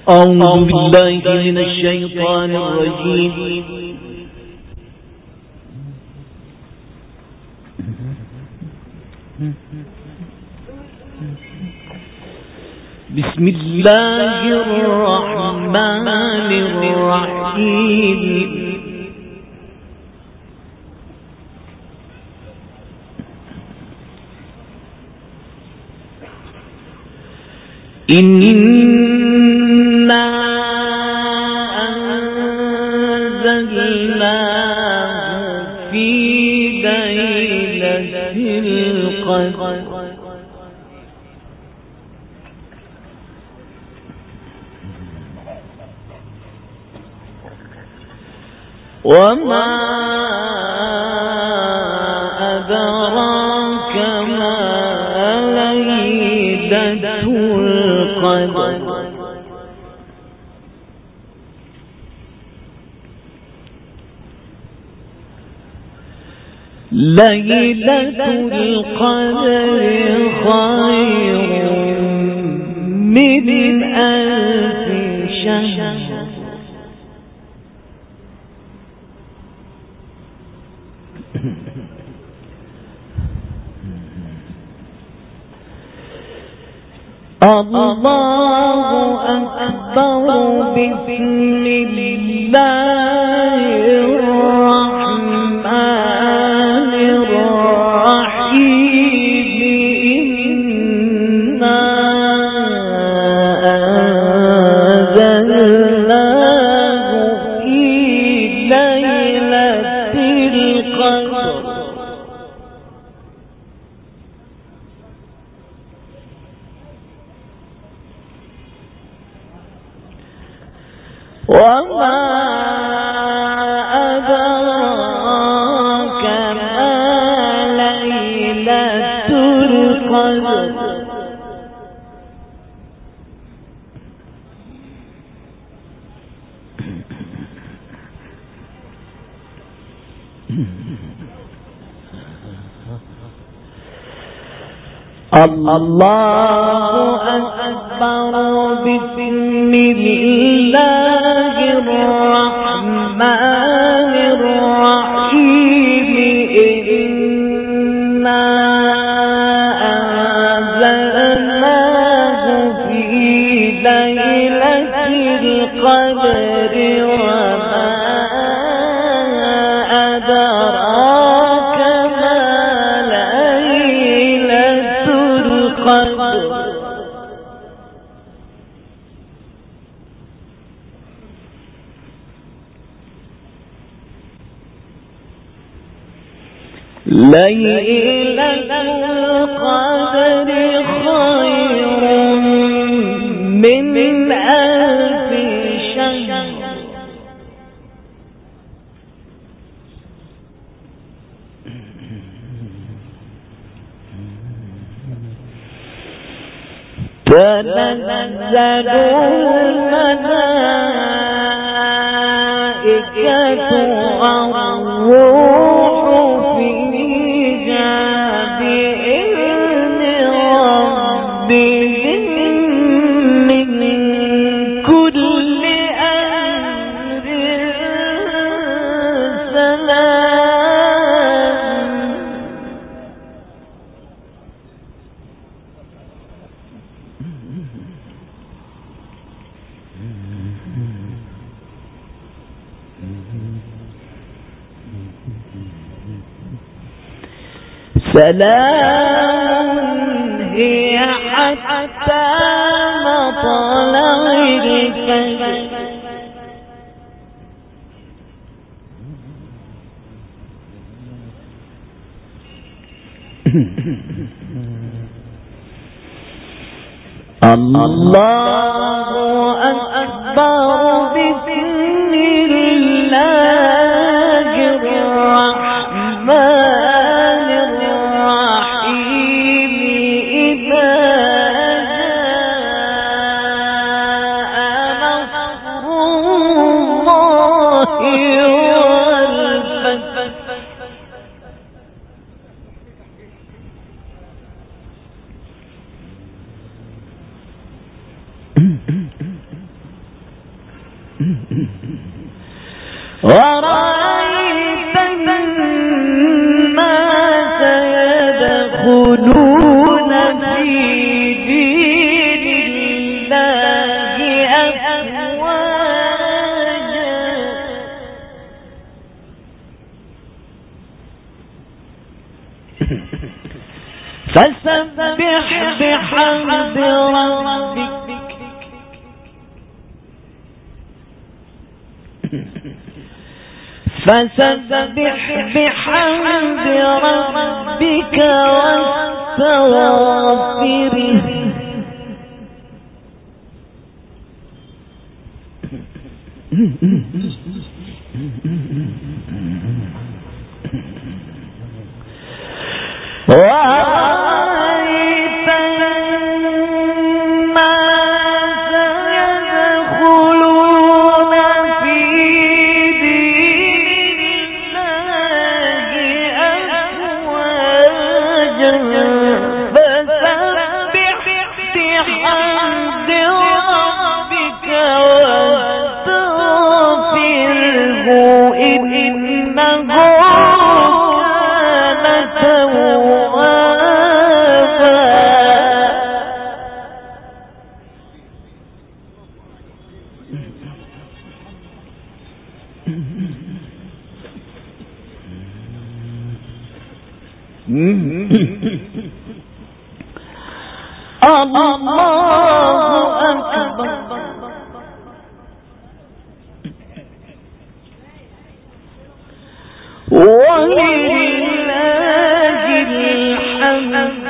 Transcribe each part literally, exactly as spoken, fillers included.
أعوذ بالله من الشيطان الرجيم. بسم الله الرحمن الرحيم. إنا أنزلناه في ليلة القدر وما أدراك ما ليلة القدر ليلة القدر خير من ألف شهر الله أكبر. بسم الله الرحمن الرحيم. إنا أنزلناه في ليلة القدر وما أدراك ما ليلة القدر الله أكبر. بسم الله الرحمن الرحيم. إنا أنزلناه في ليلة القدر وما أدراك ما ليلة القدر ليلة القدر خير من ألف شهر تنزل الملائكة والروح فيها بإذن ربهم من كل أمر سلام. سلام هي حتى مطلع الفجر. الله أكبر. بسم الله الرحمن الرحيم. إذا جاء نصر الله والفتح ورأيت الناس يدخلون في دين الله أفواجا فسبح بحمد ربك فسبح بحمد ربك واستغفره ورأيت الناس يدخلون في دين الله أفواجا فسبح بحمد ربك واستغفره إنه الله أكبر ولله الحمد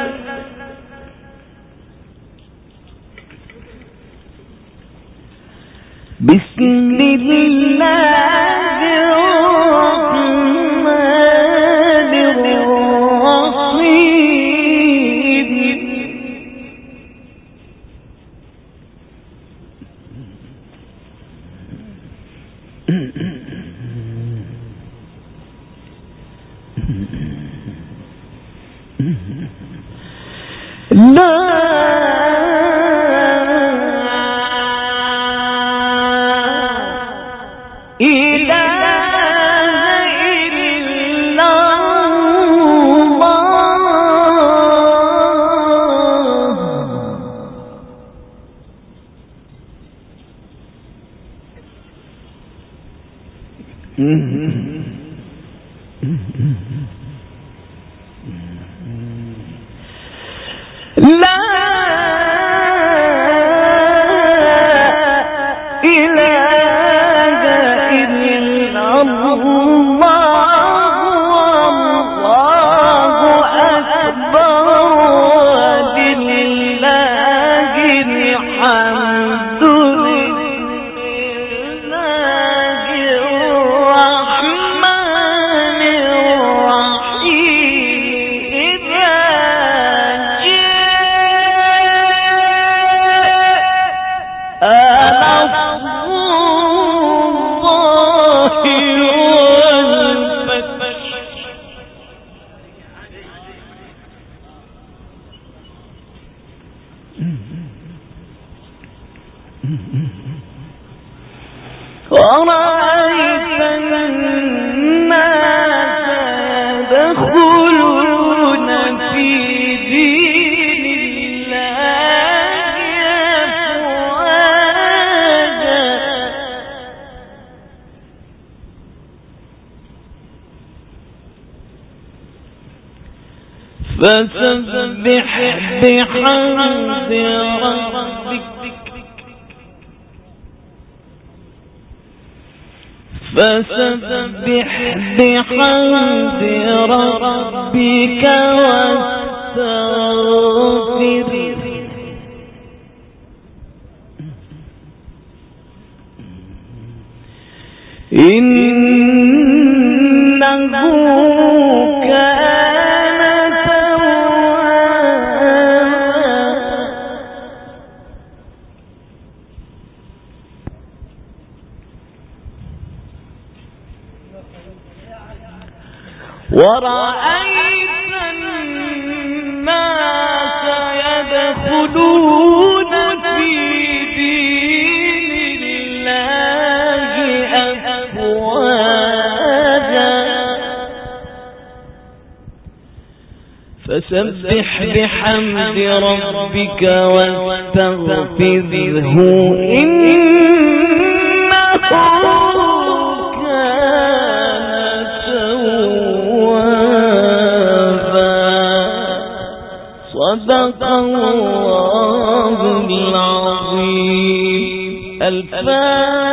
بسم الله الرحمن الرحيم لا ورأيت الناس يدخلون في دين الله أفواجا فسبح بحمد ربك فسبح بحمد ربك واستغفره إنه كان ورأيت الناس يدخلون في دين الله فسبح بحمد ربك واستغفره إنه كان توابا. صدق الله العظيم. الفاتحة.